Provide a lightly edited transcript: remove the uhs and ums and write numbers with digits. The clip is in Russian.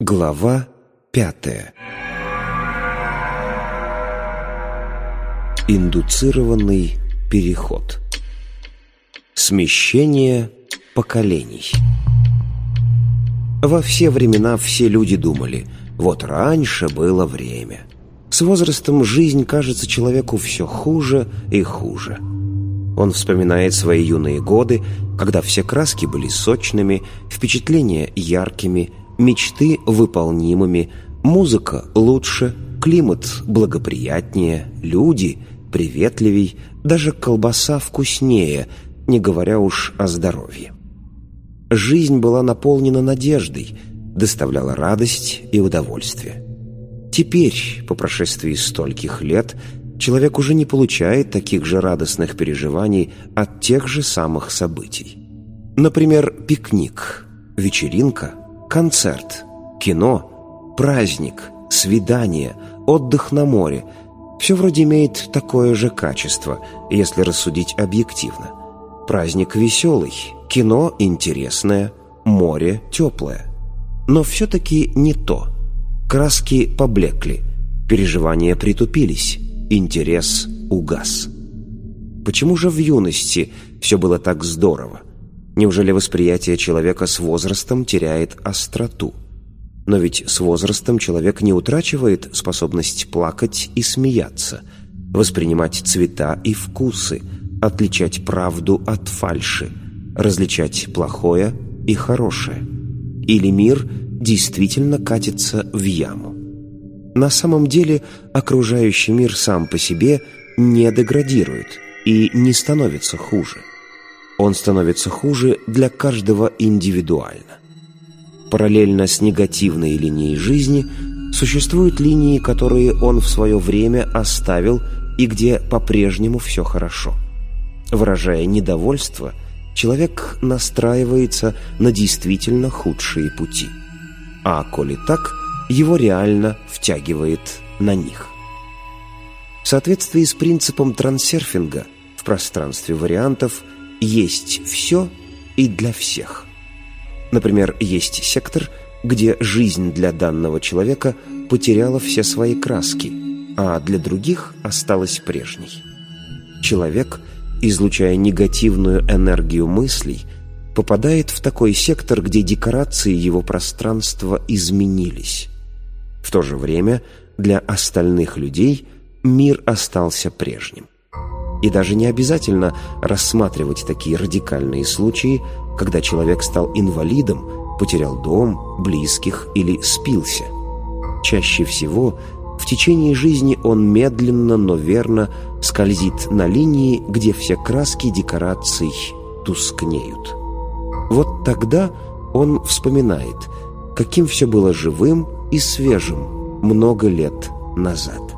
Глава 5. Индуцированный переход. Смещение поколений. Во все времена все люди думали: вот раньше было время. С возрастом жизнь кажется человеку все хуже и хуже. Он вспоминает свои юные годы, когда все краски были сочными, впечатления яркими, мечты выполнимыми, музыка лучше, климат благоприятнее, люди приветливей, даже колбаса вкуснее, не говоря уж о здоровье. Жизнь была наполнена надеждой, доставляла радость и удовольствие. Теперь, по прошествии стольких лет, человек уже не получает таких же радостных переживаний от тех же самых событий. Например, пикник, вечеринка, концерт, кино, праздник, свидание, отдых на море – все вроде имеет такое же качество, если рассудить объективно. Праздник веселый, кино интересное, море теплое. Но все-таки не то. Краски поблекли, переживания притупились, интерес угас. Почему же в юности все было так здорово? Неужели восприятие человека с возрастом теряет остроту? Но ведь с возрастом человек не утрачивает способность плакать и смеяться, воспринимать цвета и вкусы, отличать правду от фальши, различать плохое и хорошее. Или мир действительно катится в яму? На самом деле окружающий мир сам по себе не деградирует и не становится хуже. Он становится хуже для каждого индивидуально. Параллельно с негативной линией жизни существуют линии, которые он в свое время оставил и где по-прежнему все хорошо. Выражая недовольство, человек настраивается на действительно худшие пути. А коли так, его реально втягивает на них. В соответствии с принципом трансерфинга в пространстве вариантов есть все и для всех. Например, есть сектор, где жизнь для данного человека потеряла все свои краски, а для других осталась прежней. Человек, излучая негативную энергию мыслей, попадает в такой сектор, где декорации его пространства изменились. В то же время для остальных людей мир остался прежним. И даже не обязательно рассматривать такие радикальные случаи, когда человек стал инвалидом, потерял дом, близких или спился. Чаще всего в течение жизни он медленно, но верно скользит на линии, где все краски декораций тускнеют. Вот тогда он вспоминает, каким все было живым и свежим много лет назад.